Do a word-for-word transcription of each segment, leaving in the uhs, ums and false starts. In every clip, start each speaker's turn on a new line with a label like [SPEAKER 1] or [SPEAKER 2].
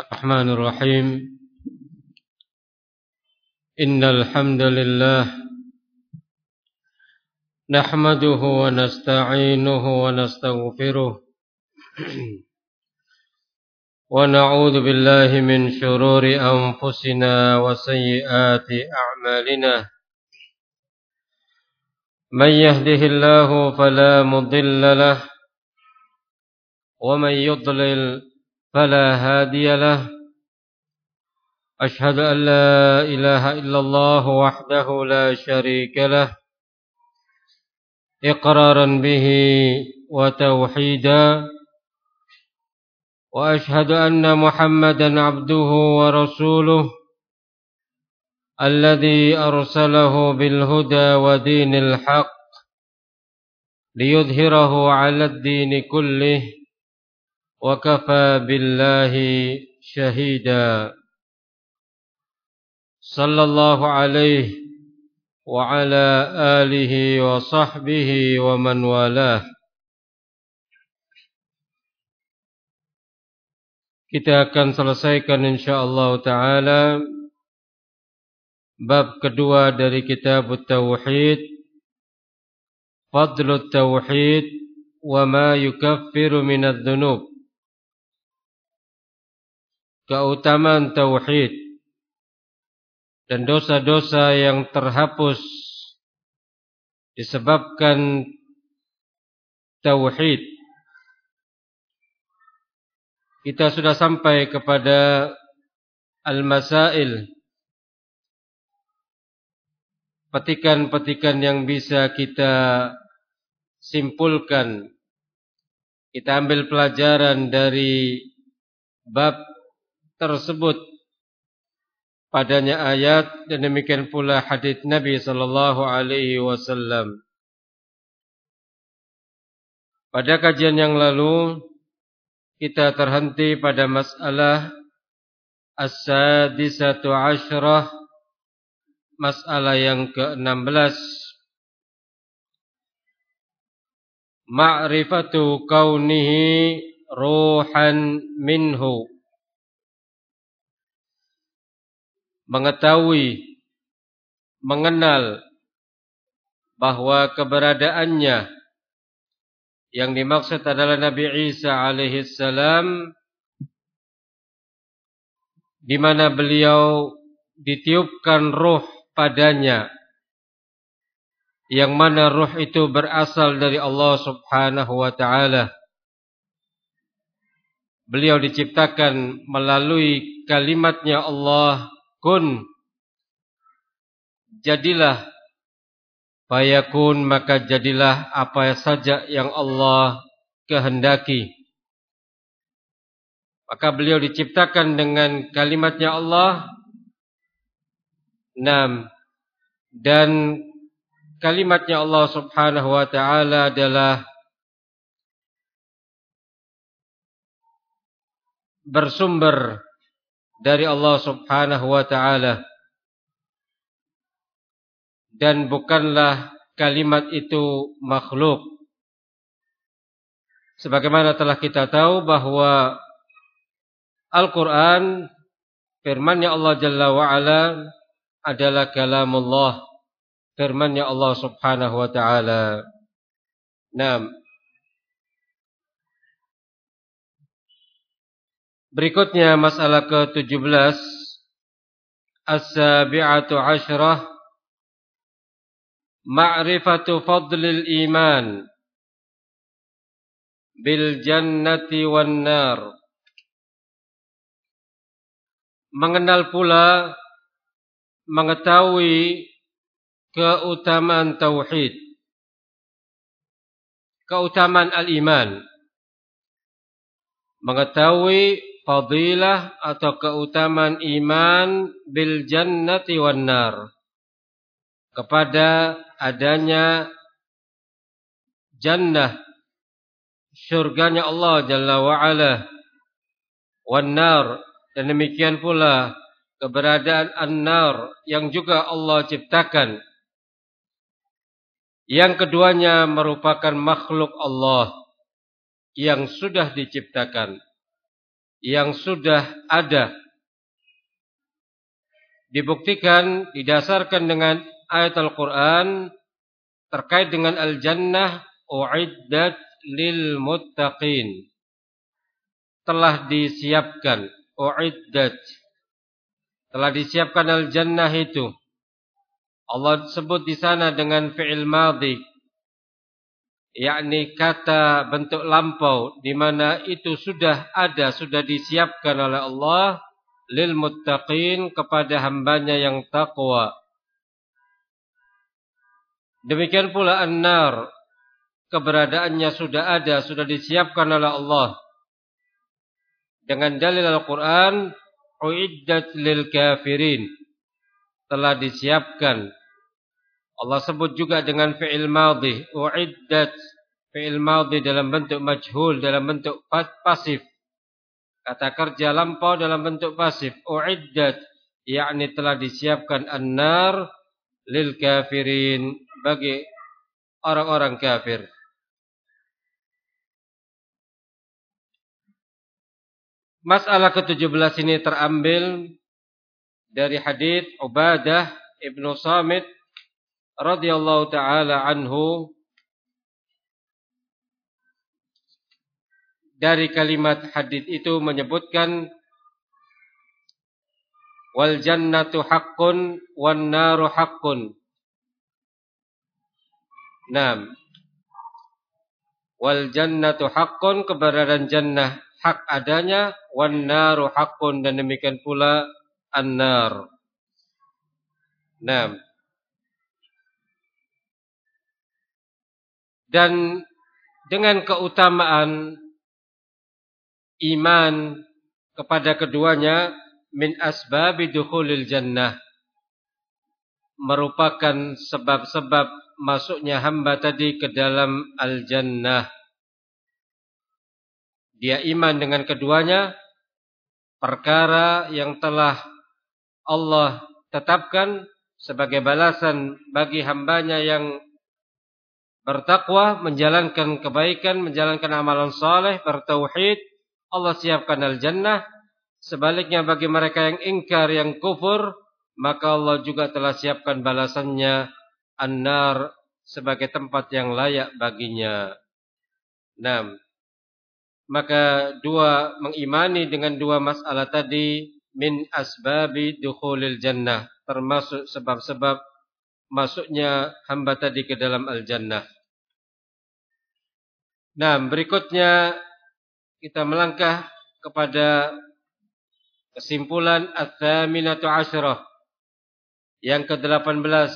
[SPEAKER 1] الرحمن الرحيم إن الحمد لله نحمده ونستعينه ونستغفره ونعوذ بالله من شرور أنفسنا وسيئات أعمالنا من يهده الله فلا مضل له ومن يضلل فلا هادي له أشهد أن لا إله إلا الله وحده لا شريك له إقرارا به وتوحيدا وأشهد أن محمدا عبده ورسوله الذي أرسله بالهدى ودين الحق ليظهره على الدين كله وكفى بالله شهيدا صلى الله عليه وعلى آله وصحبه ومن والاه. Kita akan selesaikan insyaallah taala bab kedua dari kitab Tauhid, Fadlut Tauhid wa ma yukaffiru minadz dzunub. Keutamaan tauhid dan dosa-dosa yang terhapus disebabkan tauhid. Kita sudah sampai kepada al-masail, petikan-petikan yang bisa kita simpulkan, kita ambil pelajaran dari bab tersebut, padanya ayat dan demikian pula hadis Nabi sallallahu alaihi wasallam. Pada kajian yang lalu kita terhenti pada masalah as-sadisatu asyrah, masalah yang ke enam belas, ma'rifatu kaunihi ruhan minhu, mengetahui, mengenal bahwa keberadaannya, yang dimaksud adalah Nabi Isa alaihi salam, di mana beliau ditiupkan ruh padanya, yang mana ruh itu berasal dari Allah subhanahu wa ta'ala. Beliau diciptakan melalui kalimatnya Allah, kun, jadilah, fayakun, maka jadilah apa saja yang Allah kehendaki. Maka beliau diciptakan dengan kalimatnya Allah. Nam, dan kalimatnya Allah subhanahu wa ta'ala adalah bersumber dari Allah subhanahu wa ta'ala, dan bukanlah kalimat itu makhluk. Sebagaimana telah kita tahu bahwa Al-Quran, firman-Nya Allah Jalla wa'ala, adalah kalamullah, firman-Nya Allah subhanahu wa ta'ala. Nah, berikutnya masalah ke tujuh belas, as-sabi'atu asyrah, ma'rifatu fadlil iman bil jannati wan nar. Mengenal pula, mengetahui keutamaan tauhid, keutamaan al-iman, mengetahui fadilah atau keutamaan iman bil jannati wan nar, kepada adanya jannah, syurganya Allah Jalla wa'ala, wan nar, dan demikian pula keberadaan an-nar yang juga Allah ciptakan. Yang keduanya merupakan makhluk Allah yang sudah diciptakan. yang sudah ada. Dibuktikan, didasarkan dengan ayat Al-Quran terkait dengan Al-Jannah, u'iddat lil muttaqin. Telah disiapkan, u'iddat. Telah disiapkan Al-Jannah itu. Allah sebut di sana dengan fi'il madhi, yakni kata bentuk lampau, di mana itu sudah ada, sudah disiapkan oleh Allah lil muttaqin, kepada hambanya yang taqwa. Demikian pula an-nar, keberadaannya sudah ada, sudah disiapkan oleh Allah. Dengan dalil Al-Quran, uiddat lil kafirin, telah disiapkan. Allah sebut juga dengan fi'il madhi, uiddat, fi'il madhi dalam bentuk majhul, dalam bentuk pasif. Kata kerja lampau dalam bentuk pasif, uiddat, yakni telah disiapkan an-nar lil kafirin, bagi orang-orang kafir. Masalah ketujuh belas ini terambil dari hadis Ubadah ibnu Samit radhiyallahu taala anhu, dari kalimat hadis itu menyebutkan wal jannatu haqqun wan naru haqqun. Naam. Wal jannatu haqqun, keberadaan jannah hak adanya, wan naru haqqun, dan demikian pula an-nar. Naam. Dan dengan keutamaan iman kepada keduanya, min asbabi dukhulil jannah, merupakan sebab-sebab masuknya hamba tadi ke dalam al-jannah. Dia iman dengan keduanya, perkara yang telah Allah tetapkan sebagai balasan bagi hambanya yang bertakwa, menjalankan kebaikan, menjalankan amalan saleh, bertauhid, Allah siapkan al-jannah. Sebaliknya bagi mereka yang ingkar, yang kufur, maka Allah juga telah siapkan balasannya, an-nar, sebagai tempat yang layak baginya. Nah, maka dua, mengimani dengan dua masalah tadi, min asbabi dukhulil jannah, termasuk sebab-sebab masuknya hamba tadi ke dalam al-jannah. Nah, berikutnya kita melangkah kepada kesimpulan ats-tsaminatu asyarah, yang ke-delapan belas.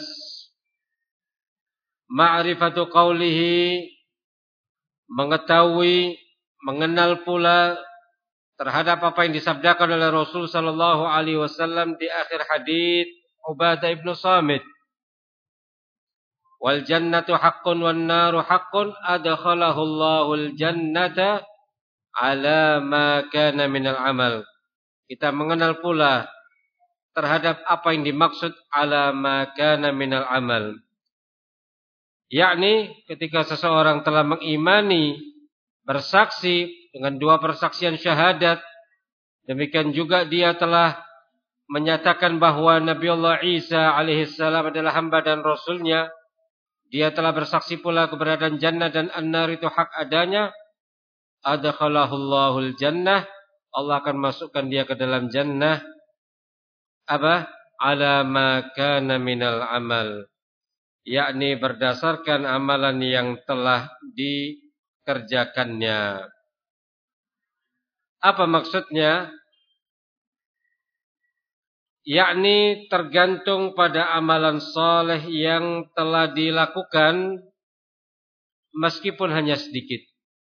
[SPEAKER 1] Ma'rifatu qawlihi, mengetahui, mengenal pula terhadap apa yang disabdakan oleh Rasul sallallahu alaihi wasallam di akhir hadis Ubadah ibnu Samit. Wal jannatu haqqun wan naru haqqun, adkhalahu Allahul jannata ala ma kana minal amal. Kita mengenal pula terhadap apa yang dimaksud ala ma kana minal amal, yakni ketika seseorang telah mengimani, bersaksi dengan dua persaksian syahadat, demikian juga dia telah menyatakan bahawa Nabi Allah Isa alaihissalam adalah hamba dan rasulnya. Dia telah bersaksi pula keberadaan jannah dan an-nar itu hak adanya. Adkhalahul jannah, Allah akan masukkan dia ke dalam jannah. Apa? Ala ma kana minal amal, yakni berdasarkan amalan yang telah dikerjakannya. Apa maksudnya? Yakni tergantung pada amalan saleh yang telah dilakukan, meskipun hanya sedikit.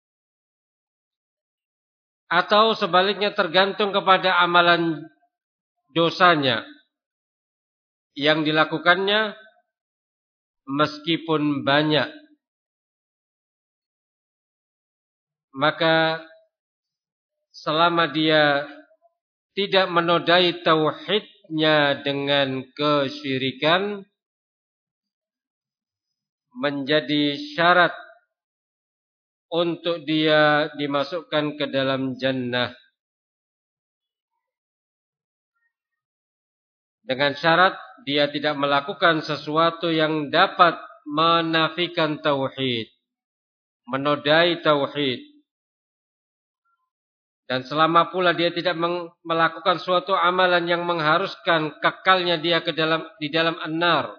[SPEAKER 1] Atau sebaliknya tergantung kepada amalan dosanya yang dilakukannya, meskipun banyak. Maka selama dia tidak menodai tauhidnya dengan kesyirikan, menjadi syarat untuk dia dimasukkan ke dalam jannah. Dengan syarat dia tidak melakukan sesuatu yang dapat menafikan tauhid, menodai tauhid. Dan selama pula dia tidak melakukan suatu amalan yang mengharuskan kekalnya dia ke dalam di dalam an-nar.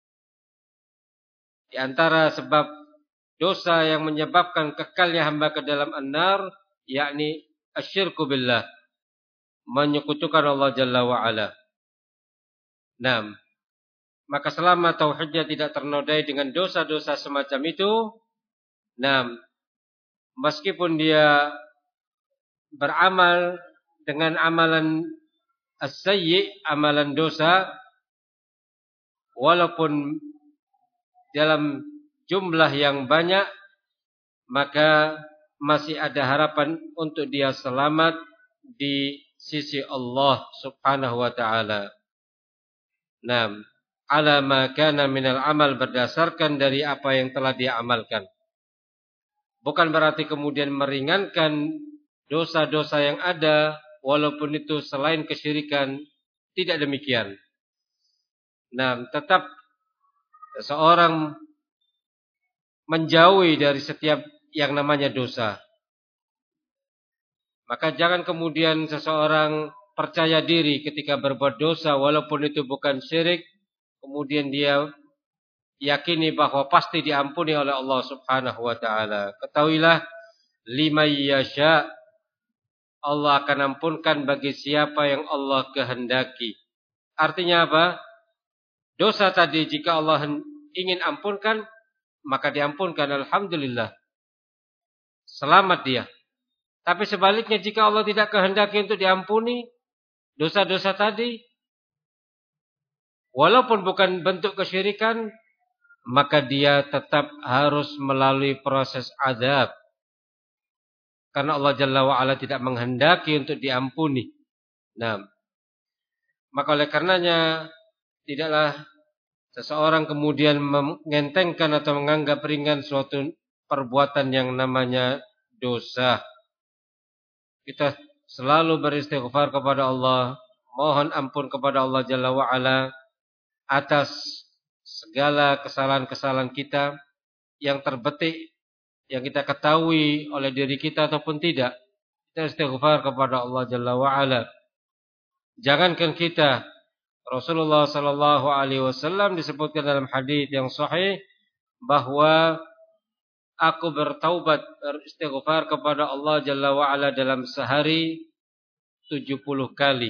[SPEAKER 1] Di antara sebab dosa yang menyebabkan kekalnya hamba ke dalam an-nar, yakni asyirku billah, menyekutukan Allah Jalla wa Ala. Nah, maka selama tauhidnya tidak ternodai dengan dosa-dosa semacam itu, nah, meskipun dia beramal dengan amalan as-sayyi, amalan dosa, walaupun dalam jumlah yang banyak, maka masih ada harapan untuk dia selamat di sisi Allah Subhanahu wa taala. Naam, ala ma kana minal amal, berdasarkan dari apa yang telah dia amalkan. Bukan berarti kemudian meringankan dosa-dosa yang ada, walaupun itu selain kesyirikan, tidak demikian. Nah, tetap seseorang menjauhi dari setiap yang namanya dosa. Maka jangan kemudian seseorang percaya diri ketika berbuat dosa, walaupun itu bukan syirik, kemudian dia yakini bahwa pasti diampuni oleh Allah Subhanahu wa taala. Ketahuilah, liman yasha, Allah akan ampunkan bagi siapa yang Allah kehendaki. Artinya apa? Dosa tadi jika Allah ingin ampunkan, maka diampunkan, alhamdulillah. Selamat dia. Tapi sebaliknya jika Allah tidak kehendaki untuk diampuni dosa-dosa tadi, walaupun bukan bentuk kesyirikan, maka dia tetap harus melalui proses azab. Karena Allah Jalla wa'ala tidak menghendaki untuk diampuni. Nah, maka oleh karenanya tidaklah seseorang kemudian mengentengkan atau menganggap ringan suatu perbuatan yang namanya dosa. Kita selalu beristighfar kepada Allah, mohon ampun kepada Allah Jalla wa'ala atas segala kesalahan-kesalahan kita yang terbetik, yang kita ketahui oleh diri kita ataupun tidak. Kita istighfar kepada Allah Jalla wa'ala. Jangankan kita, Rasulullah sallallahu alaihi wasallam disebutkan dalam hadis yang sahih bahwa aku bertaubat, beristighfar kepada Allah Jalla wa'ala dalam sehari tujuh puluh kali.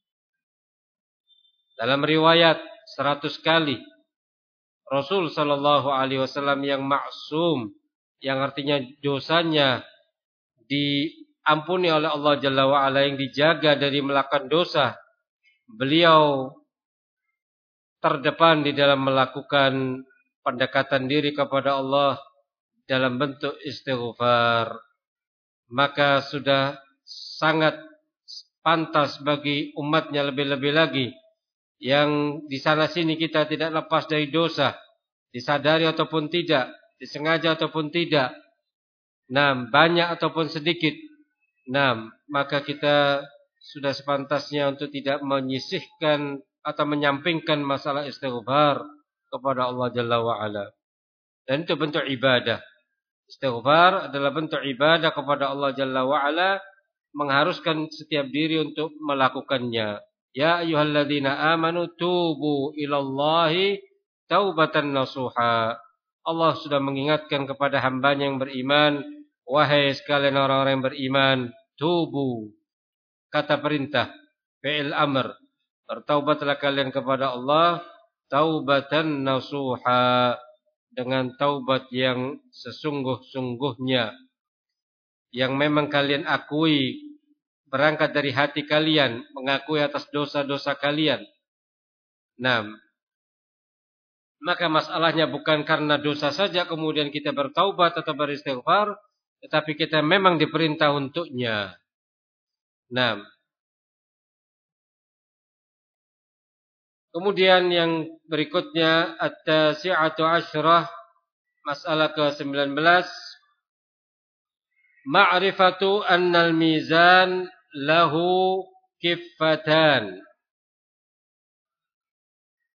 [SPEAKER 1] Dalam riwayat seratus kali. Rasul sallallahu alaihi wasallam yang maksum, yang artinya dosanya diampuni oleh Allah Jalla wa'ala, yang dijaga dari melakukan dosa. Beliau terdepan di dalam melakukan pendekatan diri kepada Allah dalam bentuk istighfar. Maka sudah sangat pantas bagi umatnya lebih-lebih lagi yang di sana sini kita tidak lepas dari dosa, disadari ataupun tidak, disengaja ataupun tidak, nah banyak ataupun sedikit, nah maka kita sudah sepantasnya untuk tidak menyisihkan atau menyampingkan masalah istighfar kepada Allah Jalla wa'ala. Dan itu bentuk ibadah. Istighfar adalah bentuk ibadah kepada Allah Jalla wa'ala, mengharuskan setiap diri untuk melakukannya. Ya ayyuhalladzina amanu tubu ilallahi taubatan nasuha. Allah sudah mengingatkan kepada hambanya yang beriman, wahai sekalian orang-orang yang beriman, tubu, kata perintah, fi'il amr, bertaubatlah kalian kepada Allah taubatan nasuha, dengan taubat yang sesungguh-sungguhnya, yang memang kalian akui, berangkat dari hati kalian, mengakui atas dosa-dosa kalian. Nah, maka masalahnya bukan karena dosa saja kemudian kita bertaubat atau beristighfar, tetapi kita memang diperintah untuknya. Nah, kemudian yang berikutnya at-tasi'atu asyrah, masalah ke sembilan belas, ma'rifatu annal mizan lahu kiffatan.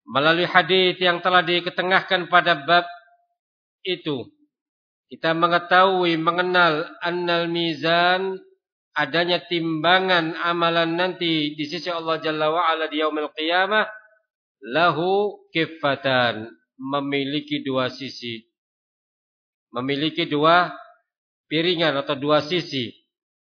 [SPEAKER 1] Melalui hadis yang telah diketengahkan pada bab itu, kita mengetahui, mengenal annal mizan, adanya timbangan amalan nanti di sisi Allah Jalla wa'ala di yaumil qiyamah, lahu kiffatan, memiliki dua sisi. Memiliki dua piringan atau dua sisi.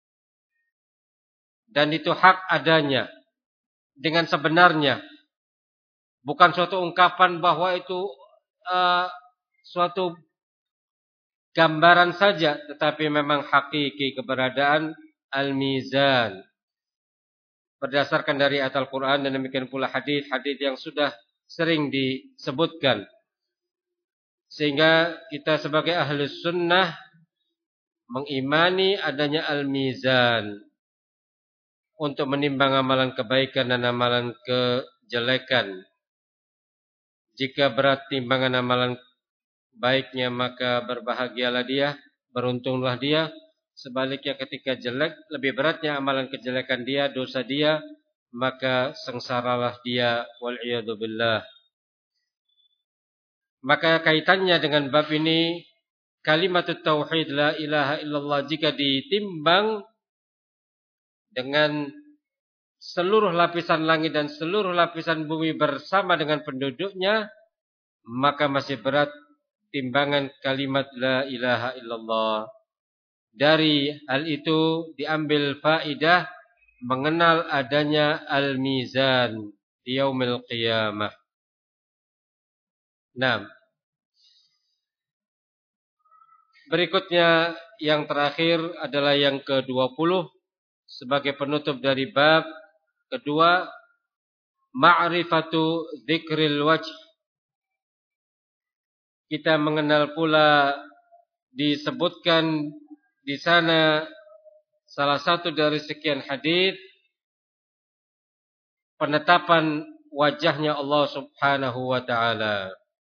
[SPEAKER 1] Dan itu hak adanya dengan sebenarnya. Bukan suatu ungkapan bahwa itu uh, suatu gambaran saja, tetapi memang hakiki keberadaan al-mizan. Berdasarkan dari ayat Al-Quran dan demikian pula hadis-hadis yang sudah sering disebutkan. Sehingga kita sebagai ahli sunnah mengimani adanya al-mizan untuk menimbang amalan kebaikan dan amalan kejelekan. Jika berat timbangan amalan baiknya, maka berbahagialah dia, beruntunglah dia. Sebaliknya ketika jelek, lebih beratnya amalan kejelekan dia, dosa dia, maka sengsaralah dia, wal'iyadu billah. Maka kaitannya dengan bab ini, kalimatut tauhid la ilaha illallah jika ditimbang dengan seluruh lapisan langit dan seluruh lapisan bumi bersama dengan penduduknya, maka masih berat timbangan kalimat la ilaha illallah. Dari hal itu diambil faidah mengenal adanya al-mizan di yaumil qiyamah. Nah, berikutnya yang terakhir adalah yang ke dua puluh sebagai penutup dari bab kedua, ma'rifatu dzikril wajh. Kita mengenal pula disebutkan di sana salah satu dari sekian hadis penetapan wajahnya Allah Subhanahu wa taala.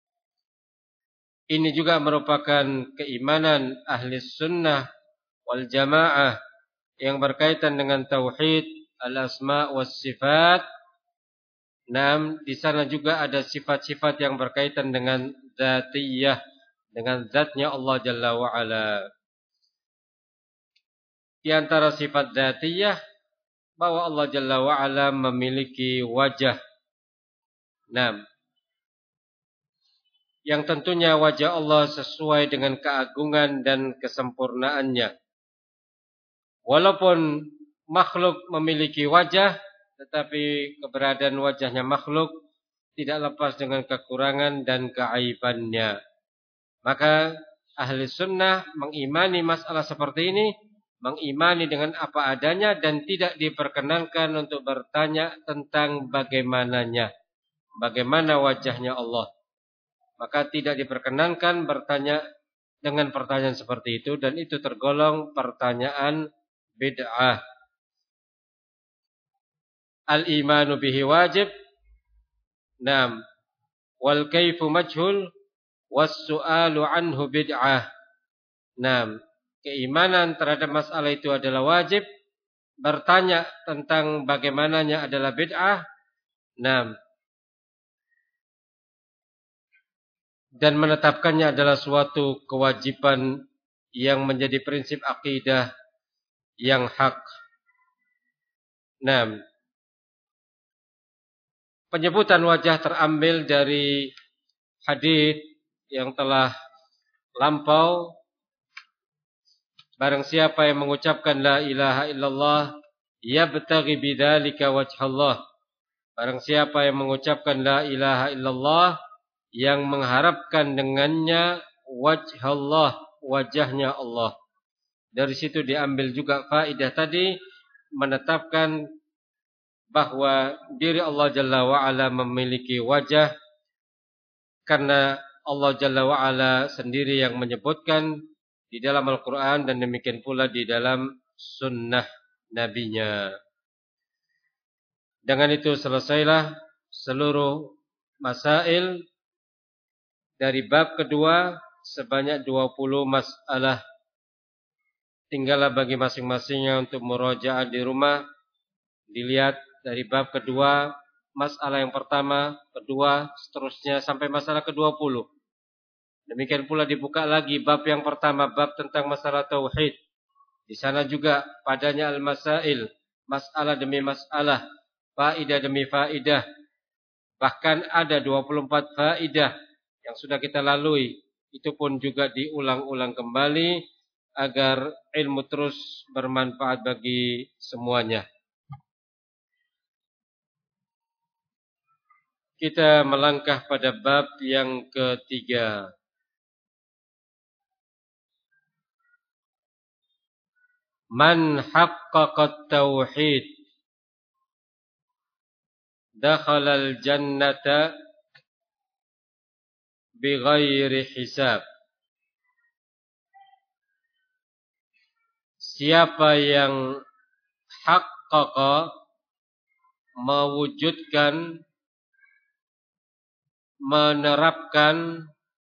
[SPEAKER 1] Ini juga merupakan keimanan ahli sunnah wal jamaah yang berkaitan dengan tauhid al-asma was sifat. Naam, di sana juga ada sifat-sifat yang berkaitan dengan zatiyah, dengan zatnya Allah Jalla wa ala. Di antara sifat zatiyah bahwa Allah Jalla wa ala memiliki wajah. Naam. Yang tentunya wajah Allah sesuai dengan keagungan dan kesempurnaannya. Walaupun makhluk memiliki wajah, tetapi keberadaan wajahnya makhluk tidak lepas dengan kekurangan dan keaibannya. Maka ahli sunnah mengimani masalah seperti ini, mengimani dengan apa adanya dan tidak diperkenankan untuk bertanya tentang bagaimananya, bagaimana wajahnya Allah. Maka tidak diperkenankan bertanya dengan pertanyaan seperti itu, dan itu tergolong pertanyaan bid'ah. Al-imanu bihi wajib. Naam. Wal kaifu majhul was su'alu anhu bid'ah. Naam. Keimanan terhadap masalah itu adalah wajib. Bertanya tentang bagaimananya adalah bid'ah. Naam. Dan menetapkannya adalah suatu kewajiban yang menjadi prinsip akidah yang hak. Naam. Penyebutan wajah terambil dari hadis yang telah lampau. Barang siapa yang mengucapkan la ilaha illallah yabtaghi bidzalika wajhallah. Barang siapa yang mengucapkan la ilaha illallah yang mengharapkan dengannya wajhallah, wajahnya Allah. Dari situ diambil juga faedah tadi, menetapkan bahwa diri Allah Jalla wa'ala memiliki wajah, karena Allah Jalla wa'ala sendiri yang menyebutkan di dalam Al-Quran dan demikian pula di dalam sunnah nabinya. Dengan itu selesailah seluruh masail dari bab kedua, sebanyak dua puluh masalah. Tinggallah bagi masing-masingnya untuk murajaah di rumah, dilihat dari bab kedua masalah yang pertama, kedua, seterusnya sampai masalah kedua puluh. Demikian pula dibuka lagi bab yang pertama, bab tentang masalah tauhid. Di sana juga padanya al-masail, masalah demi masalah, faidah demi faidah. Bahkan ada dua puluh empat faidah yang sudah kita lalui. Itu pun juga diulang-ulang kembali agar ilmu terus bermanfaat bagi semuanya. Kita melangkah pada bab yang ketiga. Man haqqaqa tauhid dakhala al-jannata bighairi hisab. Siapa yang haqqaqa, mewujudkan, menerapkan,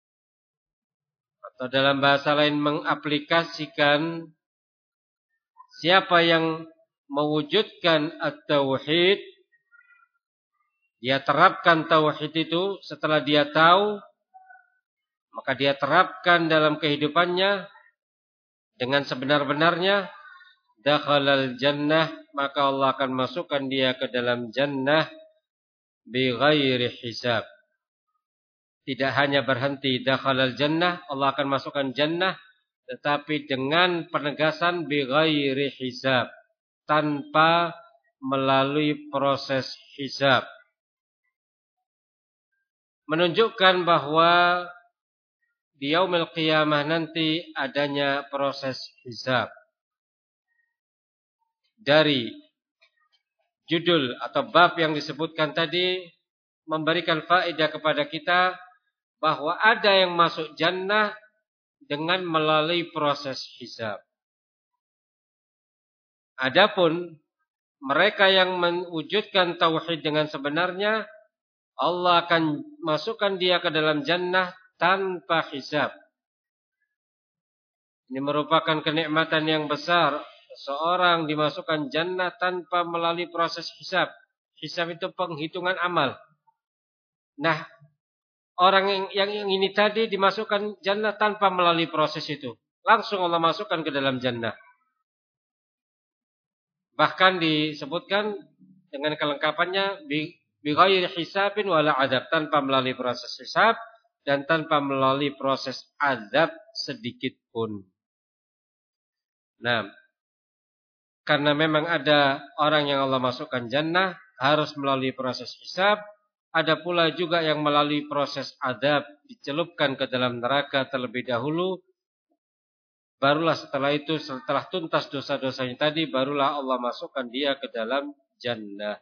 [SPEAKER 1] atau dalam bahasa lain mengaplikasikan, siapa yang mewujudkan at-tauhid, dia terapkan tauhid itu setelah dia tahu, maka dia terapkan dalam kehidupannya dengan sebenar-benarnya, dakhalal jannah, maka Allah akan masukkan dia ke dalam jannah bighairi hisab. Tidak hanya berhenti dakhalal jannah, Allah akan masukkan jannah, tetapi dengan penegasan bighairi hisab, tanpa melalui proses hisab. Menunjukkan bahwa di yaumil qiyamah nanti adanya proses hisab. Dari judul atau bab yang disebutkan tadi memberikan faedah kepada kita bahwa ada yang masuk jannah dengan melalui proses hisab. Adapun mereka yang mewujudkan tauhid dengan sebenarnya, Allah akan masukkan dia ke dalam jannah tanpa hisab. Ini merupakan kenikmatan yang besar. Seorang dimasukkan jannah tanpa melalui proses hisab. Hisab itu penghitungan amal. Nah, orang yang, yang, yang ini tadi dimasukkan jannah tanpa melalui proses itu. Langsung Allah masukkan ke dalam jannah. Bahkan disebutkan dengan kelengkapannya bighairi hisabin wala adab, tanpa melalui proses hisab dan tanpa melalui proses azab sedikit pun. Nah, karena memang ada orang yang Allah masukkan jannah harus melalui proses hisab, ada pula juga yang melalui proses azab, dicelupkan ke dalam neraka terlebih dahulu. Barulah setelah itu, setelah tuntas dosa-dosanya tadi, barulah Allah masukkan dia ke dalam jannah.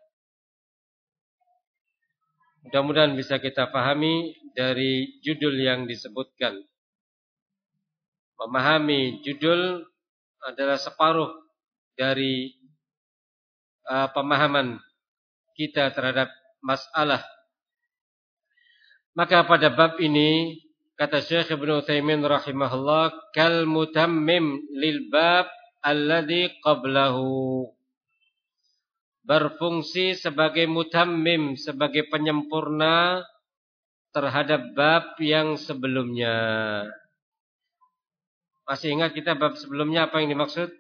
[SPEAKER 1] Mudah-mudahan bisa kita pahami dari judul yang disebutkan. Memahami judul adalah separuh dari uh, pemahaman kita terhadap masalah. Maka pada bab ini kata Syekh Ibnu Utsaimin rahimahullah, kal mutammim lil bab alladhi qablahu, berfungsi sebagai mutammim, sebagai penyempurna terhadap bab yang sebelumnya. Masih ingat kita bab sebelumnya apa yang dimaksud?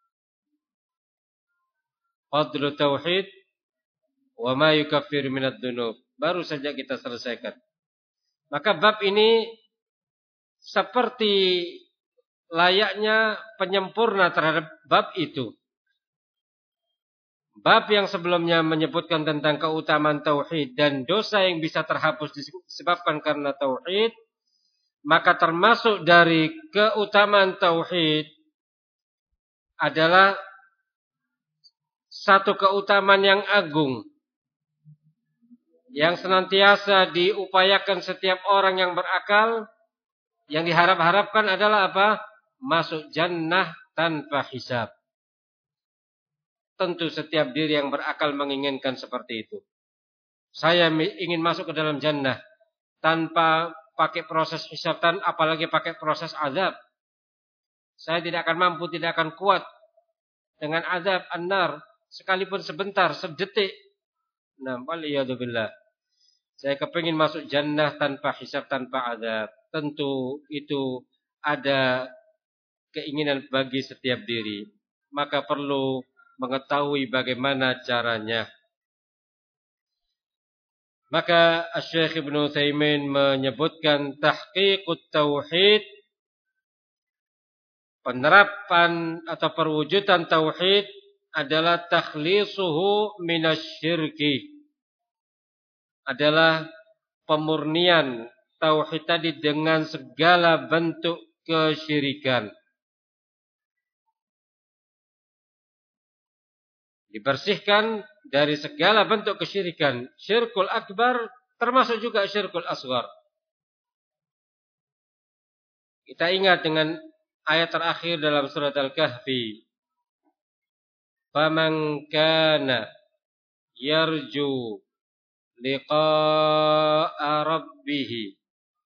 [SPEAKER 1] Fadlu tauhid wa ma yukaffiru minadz dzunub. Baru saja kita selesaikan. Maka bab ini seperti layaknya penyempurna terhadap bab itu. Bab yang sebelumnya menyebutkan tentang keutamaan tauhid dan dosa yang bisa terhapus disebabkan karena tauhid, maka termasuk dari keutamaan tauhid adalah satu keutamaan yang agung yang senantiasa diupayakan setiap orang yang berakal. Yang diharap-harapkan adalah apa? Masuk jannah tanpa hisab. Tentu setiap diri yang berakal menginginkan seperti itu. Saya ingin masuk ke dalam jannah tanpa pakai proses hisab, dan apalagi pakai proses azab. Saya tidak akan mampu, tidak akan kuat dengan azab an-nar sekalipun sebentar, sedetik. Nah, waliyadzubillah. Saya kepingin masuk jannah tanpa hisab, tanpa azab. Tentu itu ada keinginan bagi setiap diri. Maka perlu mengetahui bagaimana caranya. Maka Syekh Ibnu Utsaimin menyebutkan tahqiqut tauhid, penerapan atau perwujudan tauhid adalah takhlisuhu minasyirki. Adalah pemurnian tauhid tadi dengan segala bentuk kesyirikan. Dibersihkan dari segala bentuk kesyirikan. Syirkul akbar termasuk juga syirkul asghar. Kita ingat dengan ayat terakhir dalam surat Al-Kahfi. Faman kana yarju liqa'a rabbih.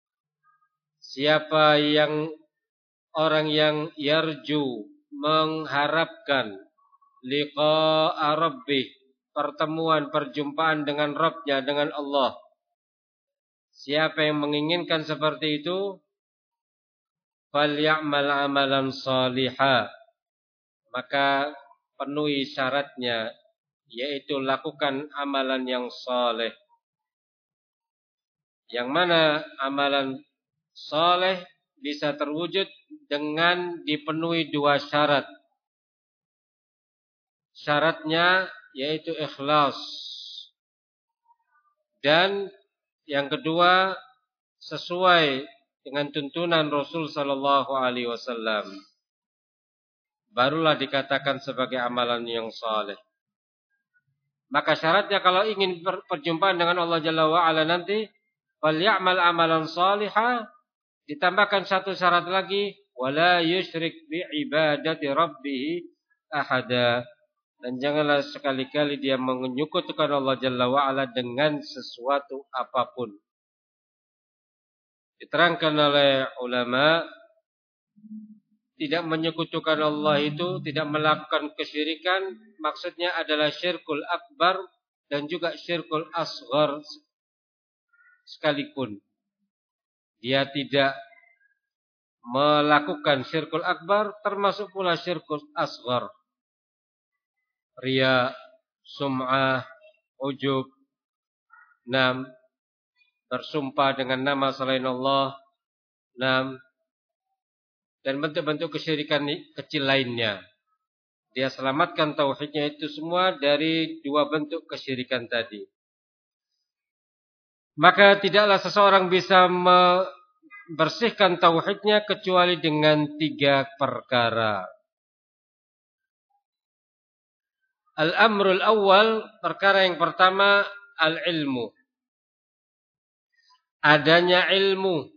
[SPEAKER 1] Siapa yang orang yang yarju mengharapkan liqa'a rabbih, pertemuan perjumpaan dengan Rabbnya, dengan Allah. Siapa yang menginginkan seperti itu, faly'amal 'amalan shaliha, maka penuhi syaratnya, yaitu lakukan amalan yang saleh. Yang mana amalan saleh bisa terwujud dengan dipenuhi dua syarat. Syaratnya yaitu ikhlas. Dan yang kedua sesuai dengan tuntunan Rasul sallallahu alaihi wasallam. Barulah dikatakan sebagai amalan yang saleh. Maka syaratnya kalau ingin perjumpaan dengan Allah Jalla wa Ala nanti, falyamal amalan salihah, ditambahkan satu syarat lagi, wala yusyrik bi ibadati rabbih ahada, dan janganlah sekali-kali dia menyekutukan Allah Jalla wa Ala dengan sesuatu apapun. Diterangkan oleh ulama, tidak menyekutukan Allah itu, tidak melakukan kesyirikan, maksudnya adalah syirkul akbar dan juga syirkul asghar sekalipun. Dia tidak melakukan syirkul akbar, termasuk pula syirkul asghar. Riya, sum'ah, ujub, enam, bersumpah dengan nama selain Allah, enam, dan bentuk-bentuk kesyirikan kecil lainnya. Dia selamatkan tauhidnya itu semua dari dua bentuk kesyirikan tadi. Maka tidaklah seseorang bisa membersihkan tauhidnya kecuali dengan tiga perkara. Al-amrul awal, perkara yang pertama, al-ilmu. Adanya ilmu.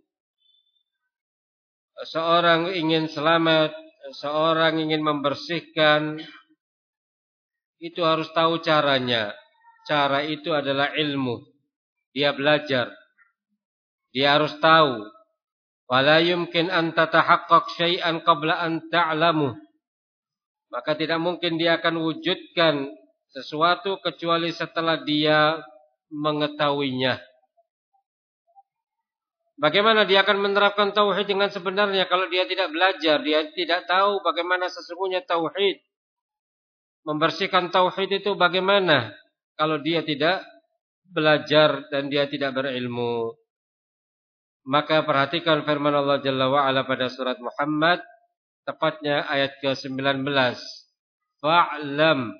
[SPEAKER 1] Seorang ingin selamat, seorang ingin membersihkan, itu harus tahu caranya. Cara itu adalah ilmu. Dia belajar. Dia harus tahu. Wala yumkin an tatahaqqaq syai'an qabla an ta'lamu. Maka tidak mungkin dia akan wujudkan sesuatu kecuali setelah dia mengetahuinya. Bagaimana dia akan menerapkan tauhid dengan sebenarnya kalau dia tidak belajar, dia tidak tahu bagaimana sesungguhnya tauhid. Membersihkan tauhid itu bagaimana kalau dia tidak belajar dan dia tidak berilmu. Maka perhatikan firman Allah Jalla wa Ala pada surat Muhammad, tepatnya ayat ke sembilan belas. Fa'lam.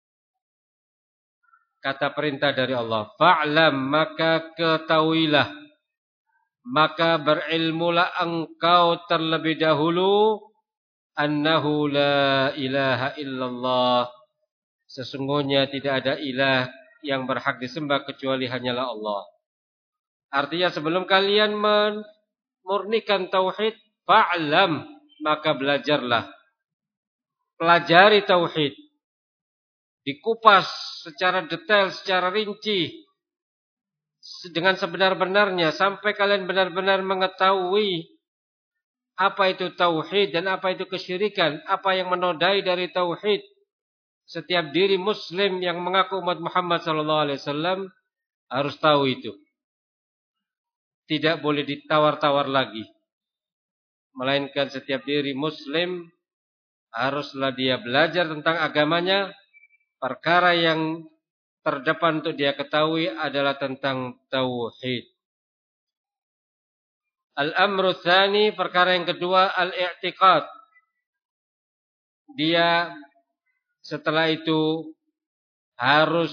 [SPEAKER 1] Kata perintah dari Allah. Fa'lam, maka ketahuilah. Maka berilmulah engkau terlebih dahulu, annahu la ilaha illallah, sesungguhnya tidak ada ilah yang berhak disembah kecuali hanyalah Allah. Artinya sebelum kalian memurnikan tauhid, fa'lam, maka belajarlah. Pelajari tauhid. Dikupas secara detail, secara rinci, dengan sebenar-benarnya, sampai kalian benar-benar mengetahui apa itu tauhid dan apa itu kesyirikan, apa yang menodai dari tauhid, Setiap diri muslim yang mengaku umat Muhammad sallallahu alaihi wasallam harus tahu itu. Tidak boleh ditawar-tawar lagi. Melainkan setiap diri muslim haruslah dia belajar tentang agamanya. Perkara yang terdepan untuk dia ketahui adalah tentang tauhid. Al-amru tsani, perkara yang kedua, al-i'tiqad. Dia setelah itu harus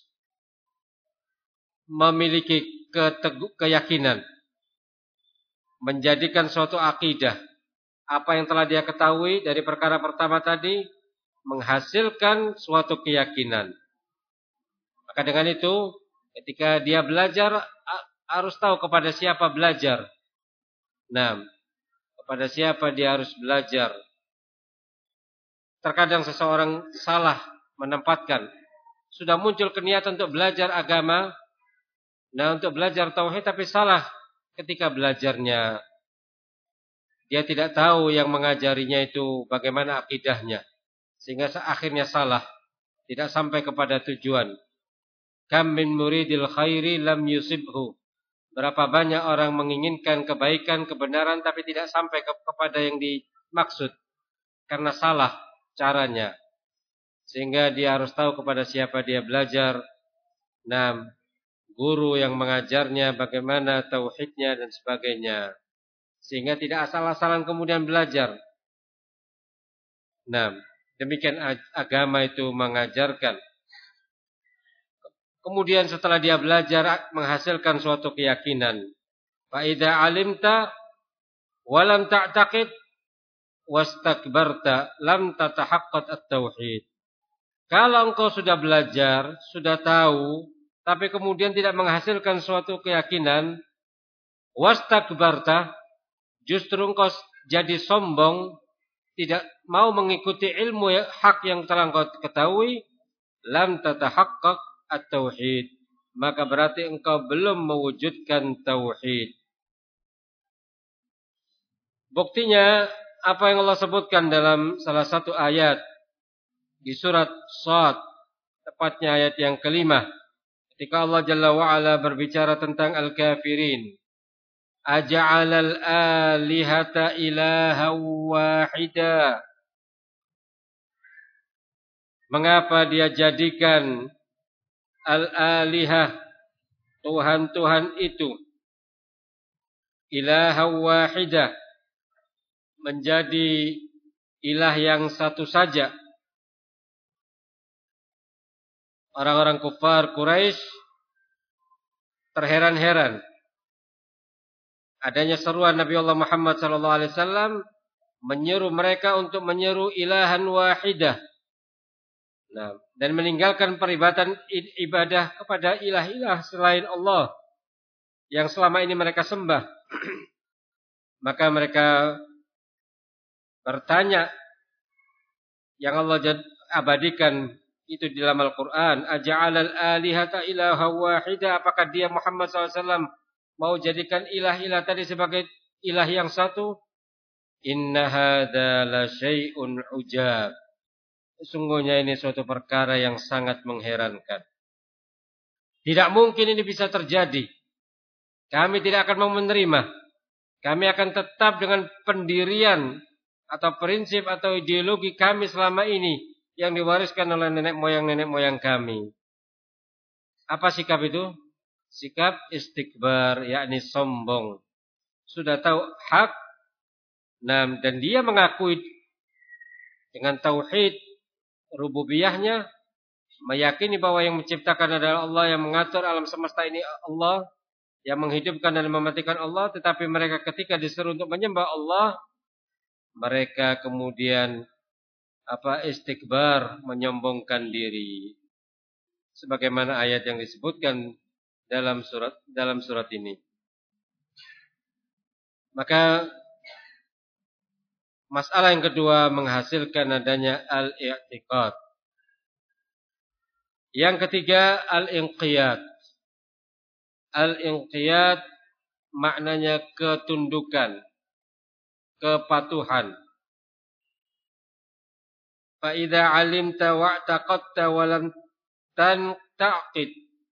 [SPEAKER 1] memiliki ketegu- keyakinan, menjadikan suatu akidah. Apa yang telah dia ketahui dari perkara pertama tadi menghasilkan suatu keyakinan. Maka dengan itu, ketika dia belajar harus tahu kepada siapa belajar. Nah, kepada siapa dia harus belajar. Terkadang seseorang salah menempatkan. Sudah muncul keniatan untuk belajar agama. Nah, untuk belajar tauhid, tapi salah ketika belajarnya. Dia tidak tahu yang mengajarinya itu bagaimana akidahnya. Sehingga akhirnya salah. Tidak sampai kepada tujuan. Kam min muridil khairi lam yusibhu. Berapa banyak orang menginginkan kebaikan, kebenaran, tapi tidak sampai ke kepada yang dimaksud. Karena salah caranya. Sehingga dia harus tahu kepada siapa dia belajar. Nah, guru yang mengajarnya bagaimana tauhidnya dan sebagainya. Sehingga tidak asal-asalan kemudian belajar. Nah, demikian agama itu mengajarkan. Kemudian setelah dia belajar menghasilkan suatu keyakinan. Fa idza alimta wa lam ta'taqid wastakbarta lam tatahaqqaq at-tauhid. Kalau engkau sudah belajar, sudah tahu, tapi kemudian tidak menghasilkan suatu keyakinan, wastakbarta, justru engkau jadi sombong, tidak mau mengikuti ilmu hak yang telah engkau ketahui, lam tatahaqqaq at-tauhid, maka berarti engkau belum mewujudkan tauhid. Buktinya apa yang Allah sebutkan dalam salah satu ayat di surat Shad, tepatnya ayat yang kelima, ketika Allah Jalla wa Ala berbicara tentang al-kafirin. Aja'alal alihata ilaha wahida. Mengapa dia jadikan al-alihah, Tuhan-Tuhan itu, ilaha wahidah, menjadi ilah yang satu saja. Orang-orang kufar Quraisy terheran-heran adanya seruan Nabi Allah Muhammad sallallahu alaihi wasallam menyeru mereka untuk menyeru ilahan wahidah. Nah, dan meninggalkan peribadatan ibadah kepada ilah-ilah selain Allah yang selama ini mereka sembah. Maka mereka bertanya, yang Allah abadikan itu di dalam Al-Quran, aja'alal alihata ilaha wahida, apakah dia Muhammad sallallahu alaihi wasallam mau jadikan ilah-ilah tadi sebagai ilah yang satu? Inna hadza la syai'un ujab. Sesungguhnya ini suatu perkara yang sangat mengherankan. Tidak mungkin ini bisa terjadi. Kami tidak akan mau menerima. Kami akan tetap dengan pendirian atau prinsip atau ideologi kami selama ini yang diwariskan oleh nenek moyang-nenek moyang kami. Apa sikap itu? Sikap istikbar, yakni sombong. Sudah tahu hak, nah, dan dia mengakui dengan tauhid rububiyahnya, meyakini bahwa yang menciptakan adalah Allah, yang mengatur alam semesta ini Allah, yang menghidupkan dan mematikan Allah. Tetapi mereka ketika disuruh untuk menyembah Allah, mereka kemudian apa istikbar, menyombongkan diri. Sebagaimana ayat yang disebutkan dalam surat dalam surat ini. Maka masalah yang kedua menghasilkan adanya al-i'tiqad. Yang ketiga al-inqiyad. Al-inqiyad maknanya ketundukan, kepatuhan. fa idza 'alimta wa'taqadta wa lam tantaqid.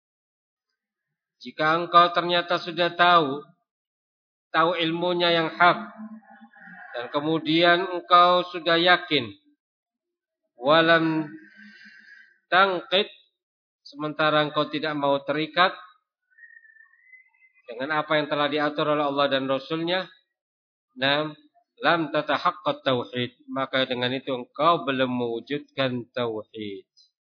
[SPEAKER 1] Jika engkau ternyata sudah tahu, tahu ilmunya yang hak, dan kemudian engkau sudah yakin, walam tangqid, sementara engkau tidak mau terikat dengan apa yang telah diatur oleh Allah dan Rasulnya, nam lam tatahaqqaq tauhid, maka dengan itu engkau belum mewujudkan tauhid.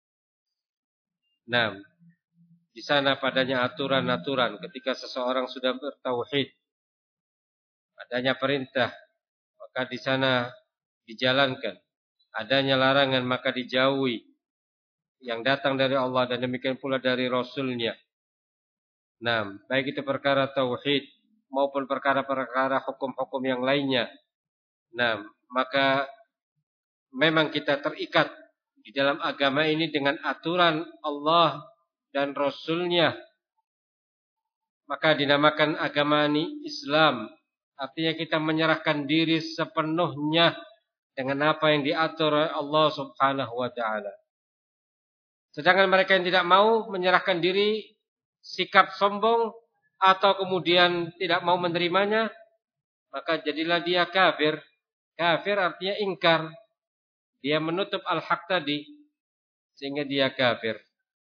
[SPEAKER 1] Nam di sana padanya aturan-aturan ketika seseorang sudah bertauhid, adanya perintah maka di sana dijalankan, adanya larangan maka dijauhi yang datang dari Allah dan demikian pula dari Rasulnya. Nah, baik itu perkara tauhid maupun perkara-perkara hukum-hukum yang lainnya. Nah, maka memang kita terikat di dalam agama ini dengan aturan Allah dan Rasulnya. Maka dinamakan agama ini Islam. Artinya kita menyerahkan diri sepenuhnya dengan apa yang diatur oleh Allah Subhanahu wa taala. Sedangkan mereka yang tidak mau menyerahkan diri, sikap sombong atau kemudian tidak mau menerimanya, maka jadilah dia kafir. Kafir artinya ingkar. Dia menutup al-haq tadi sehingga dia kafir.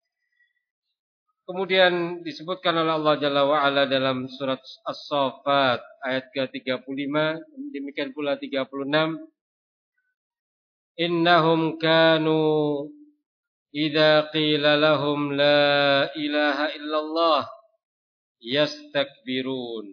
[SPEAKER 1] Kemudian disebutkan oleh Allah Jalla wa Ala dalam surat As-Saffat ayat ke tiga puluh lima, demikian pula tiga puluh enam. Innahum kanu idza qila lahum la ilaha illallah yastakbirun.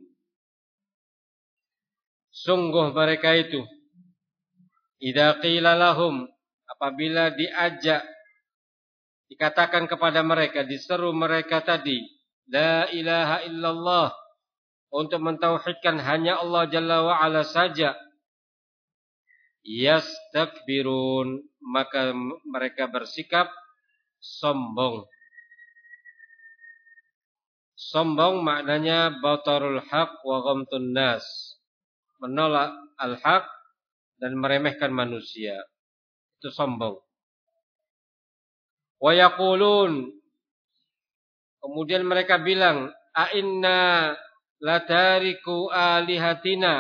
[SPEAKER 1] Sungguh mereka itu idza qila lahum, apabila diajak, dikatakan kepada mereka, diseru mereka tadi, la ilaha illallah, untuk mentauhidkan hanya Allah Jalla wa Ala saja, yastakbirun, maka mereka bersikap sombong. Sombong maknanya batarul haq wa ghamtun nas, menolak al-haq dan meremehkan manusia. Itu sombong. Wa yaqulun, kemudian mereka bilang, a inna latariku alihatina,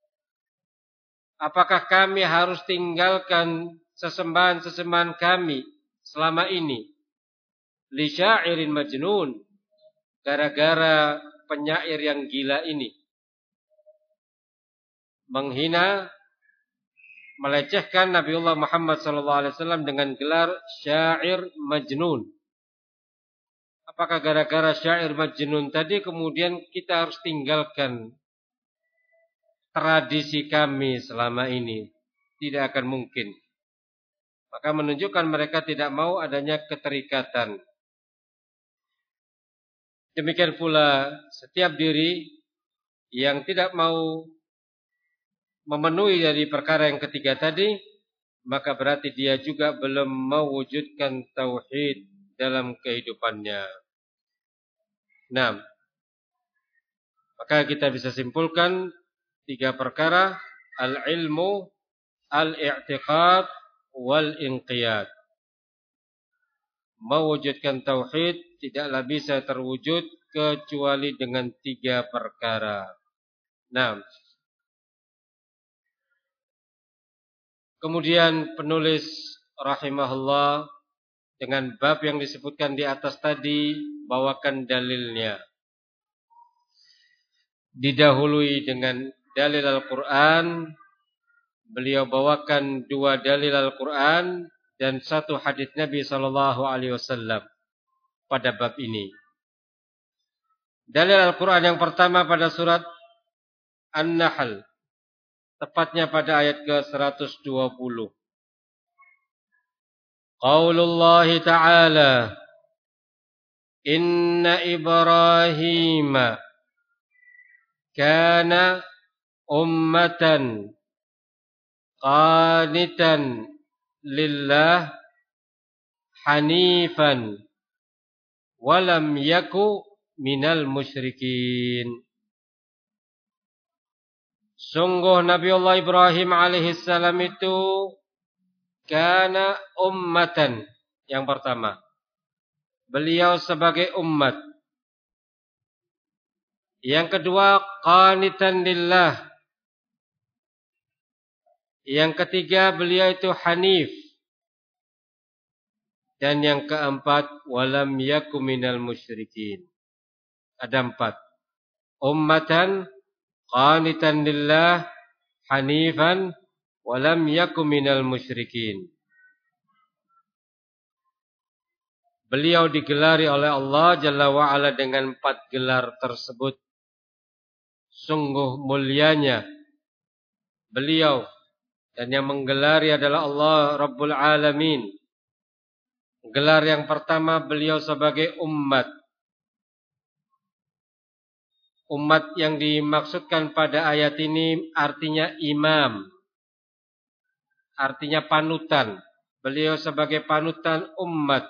[SPEAKER 1] apakah kami harus tinggalkan sesembahan-sesembahan kami selama ini, li syairin majnun, gara-gara penyair yang gila ini, menghina, melecehkan Nabiullah Muhammad sallallahu alaihi wasallam dengan gelar syair majnun. Apakah gara-gara syair majnun tadi kemudian kita harus tinggalkan tradisi kami selama ini? Tidak akan mungkin. Maka menunjukkan mereka tidak mau adanya keterikatan. Demikian pula setiap diri yang tidak mau memenuhi dari perkara yang ketiga tadi, maka berarti dia juga belum mewujudkan tauhid dalam kehidupannya. Nah, maka kita bisa simpulkan tiga perkara: al-ilmu, al-i'tiqad, wal-inqiyad. Mewujudkan tauhid tidaklah bisa terwujud kecuali dengan tiga perkara. Nah, kemudian penulis rahimahullah dengan bab yang disebutkan di atas tadi bawakan dalilnya. Didahului dengan dalil Al-Quran, beliau bawakan dua dalil Al-Quran dan satu hadis Nabi sallallahu alaihi wasallam pada bab ini. Dalil Al-Quran yang pertama pada surat An-Nahl, tepatnya pada ayat ke seratus dua puluh. Qaulullah Ta'ala, Inna Ibrahim kana ummatan qanitan lillah hanifan walam yaku minal musyrikin. Sungguh Nabiullah Ibrahim alaihissalam itu kana ummatan. Yang pertama, beliau sebagai umat. Yang kedua, qanitan lillah. Yang ketiga, beliau itu hanif. Dan yang keempat, walam yakum minal musyrikin. Ada empat. Ummatan, qanitan lillah, hanifan, walam yakum minal musyrikin. Beliau digelari oleh Allah Jalla wa'ala dengan empat gelar tersebut. Sungguh mulianya beliau. Dan yang menggelari adalah Allah Rabbul Alamin. Gelar yang pertama, beliau sebagai umat. Umat yang dimaksudkan pada ayat ini artinya imam. Artinya panutan. Beliau sebagai panutan umat.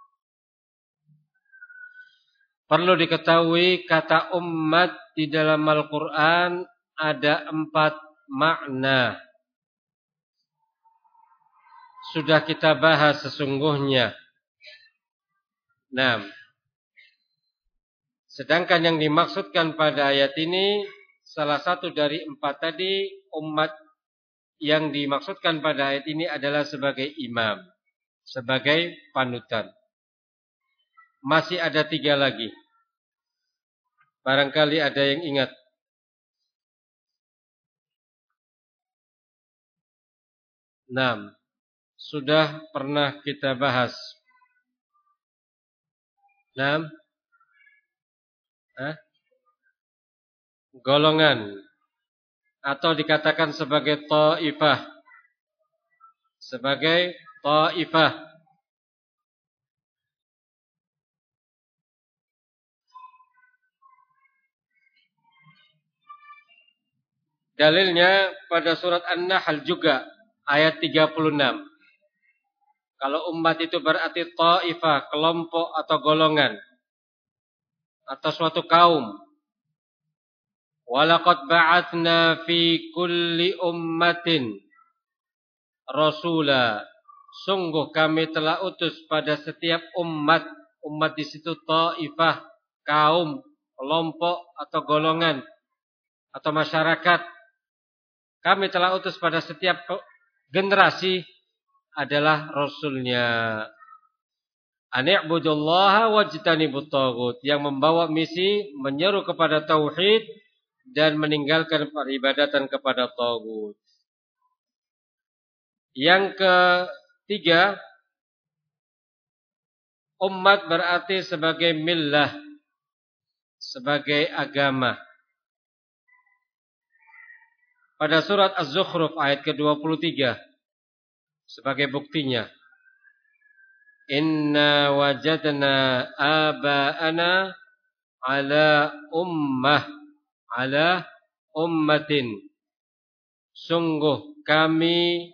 [SPEAKER 1] Perlu diketahui kata umat di dalam Al-Quran ada empat makna. Sudah kita bahas sesungguhnya. Nah, sedangkan yang dimaksudkan pada ayat ini salah satu dari empat tadi, umat yang dimaksudkan pada ayat ini adalah sebagai imam, sebagai panutan. Masih ada tiga lagi. Barangkali ada yang ingat. Enam. Sudah pernah kita bahas. Enam. Hah? Golongan. Atau dikatakan sebagai ta'ifah. Sebagai ta'ifah. Dalilnya pada surat An-Nahl juga ayat tiga puluh enam. Kalau umat itu berarti ta'ifah, kelompok atau golongan atau suatu kaum. Walaqad ba'atsna fi kulli ummatin rasula. Sungguh kami telah utus pada setiap umat. Umat di situ ta'ifah, kaum, kelompok atau golongan atau masyarakat. Kami telah utus pada setiap generasi adalah rasulnya. Ani'budullaha wajtanibut taghut, yang membawa misi menyeru kepada tauhid dan meninggalkan peribadatan kepada taghut. Yang ketiga, umat berarti sebagai millah, sebagai agama. Pada surat Az-Zukhruf ayat ke dua puluh tiga sebagai buktinya, inna wajadna aba'ana ala ummah ala ummatin. Sungguh kami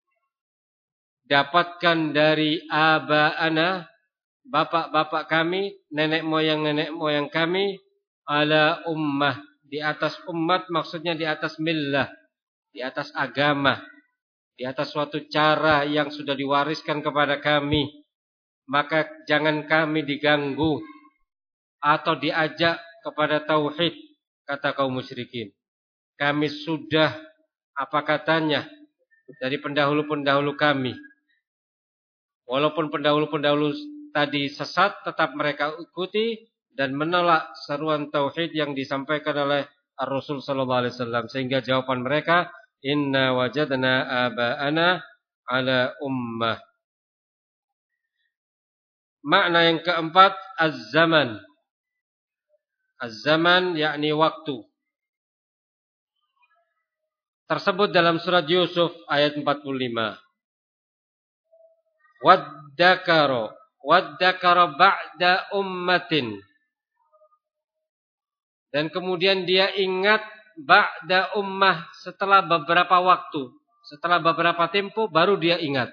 [SPEAKER 1] dapatkan dari aba'ana, bapak-bapak kami, nenek moyang-nenek moyang kami, ala ummah, di atas umat, maksudnya di atas millah, di atas agama, di atas suatu cara yang sudah diwariskan kepada kami. Maka jangan kami diganggu atau diajak kepada tauhid, kata kaum musyrikin. Kami sudah, apa katanya, dari pendahulu-pendahulu kami. Walaupun pendahulu-pendahulu tadi sesat, tetap mereka ikuti dan menolak seruan tauhid yang disampaikan oleh Ar-Rasul sallallahu alaihi wasallam. Sehingga jawaban mereka, inna wajadna aba'ana ala ummah. Makna yang keempat, az-zaman. Az-zaman yakni waktu. Tersebut dalam surat Yusuf ayat empat puluh lima. Waddakaro, waddakaro ba'da ummatin. Dan kemudian dia ingat ba'da ummah, setelah beberapa waktu, setelah beberapa tempo baru dia ingat.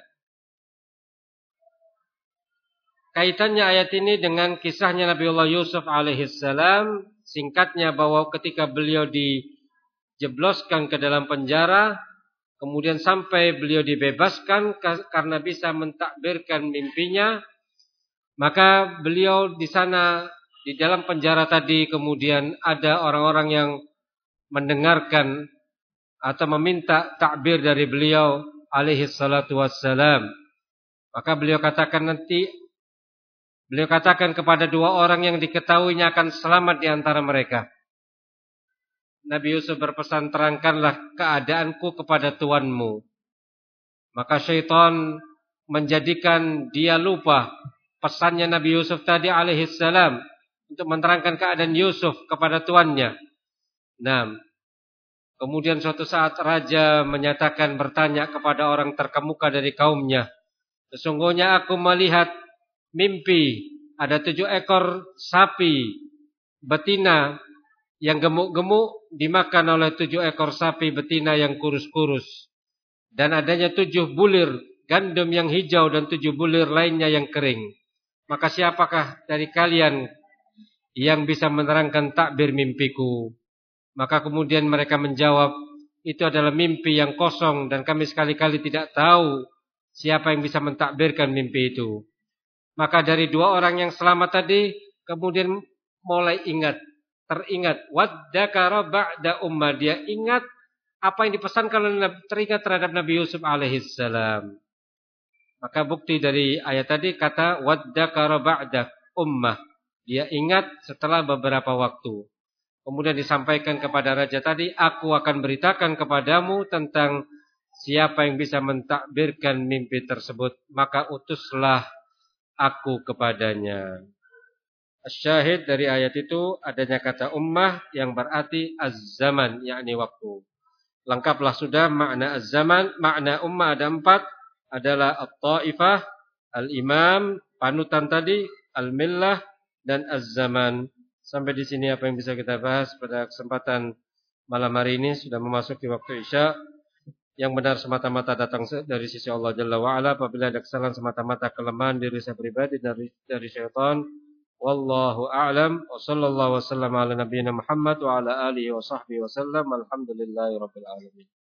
[SPEAKER 1] Kaitannya ayat ini dengan kisahnya Nabiullah Yusuf alaihissalam. Singkatnya bahwa ketika beliau dijebloskan ke dalam penjara, kemudian sampai beliau dibebaskan karena bisa mentakbirkan mimpinya, maka beliau di sana di dalam penjara tadi kemudian ada orang-orang yang mendengarkan atau meminta takbir dari beliau alaihi salatu wassalam. Maka beliau katakan nanti beliau katakan kepada dua orang yang diketahuinya akan selamat di antara mereka. Nabi Yusuf berpesan, terangkanlah keadaanku kepada tuanmu. Maka syaitan menjadikan dia lupa pesannya Nabi Yusuf tadi alaihi salam untuk menerangkan keadaan Yusuf kepada tuannya. Nah, kemudian suatu saat raja menyatakan bertanya kepada orang terkemuka dari kaumnya, sesungguhnya aku melihat mimpi ada tujuh ekor sapi betina yang gemuk-gemuk dimakan oleh tujuh ekor sapi betina yang kurus-kurus, dan adanya tujuh bulir gandum yang hijau dan tujuh bulir lainnya yang kering. Maka siapakah dari kalian yang bisa menerangkan takbir mimpiku? Maka kemudian mereka menjawab, itu adalah mimpi yang kosong dan kami sekali-kali tidak tahu siapa yang bisa mentakbirkan mimpi itu. Maka dari dua orang yang selamat tadi kemudian mulai ingat, teringat, waddakara ba'da umma, dia ingat apa yang dipesankan oleh teringat terhadap Nabi Yusuf alaihissalam. Maka bukti dari ayat tadi kata waddakara ba'da ummah, dia ingat setelah beberapa waktu. Kemudian disampaikan kepada raja tadi, aku akan beritakan kepadamu tentang siapa yang bisa mentakbirkan mimpi tersebut, maka utuslah aku kepadanya. Syahid dari ayat itu adanya kata ummah yang berarti az-zaman, yakni waktu. Lengkaplah sudah makna az-zaman. Makna ummah ada empat, adalah at-ta'ifah, al-imam, panutan tadi, al-millah, dan az-zaman. Sampai di sini apa yang bisa kita bahas pada kesempatan malam hari ini. Sudah memasuki waktu Isya. Yang benar semata-mata datang dari sisi Allah Jalla wa'ala. Apabila ada kesalahan semata-mata kelemahan diri saya pribadi dari dari syaitan. Wallahu a'lam. Wa sallallahu wa sallam ala nabiyyina Muhammad wa ala alihi wa sahbihi wa sallam. Alhamdulillahi rabbil alamin.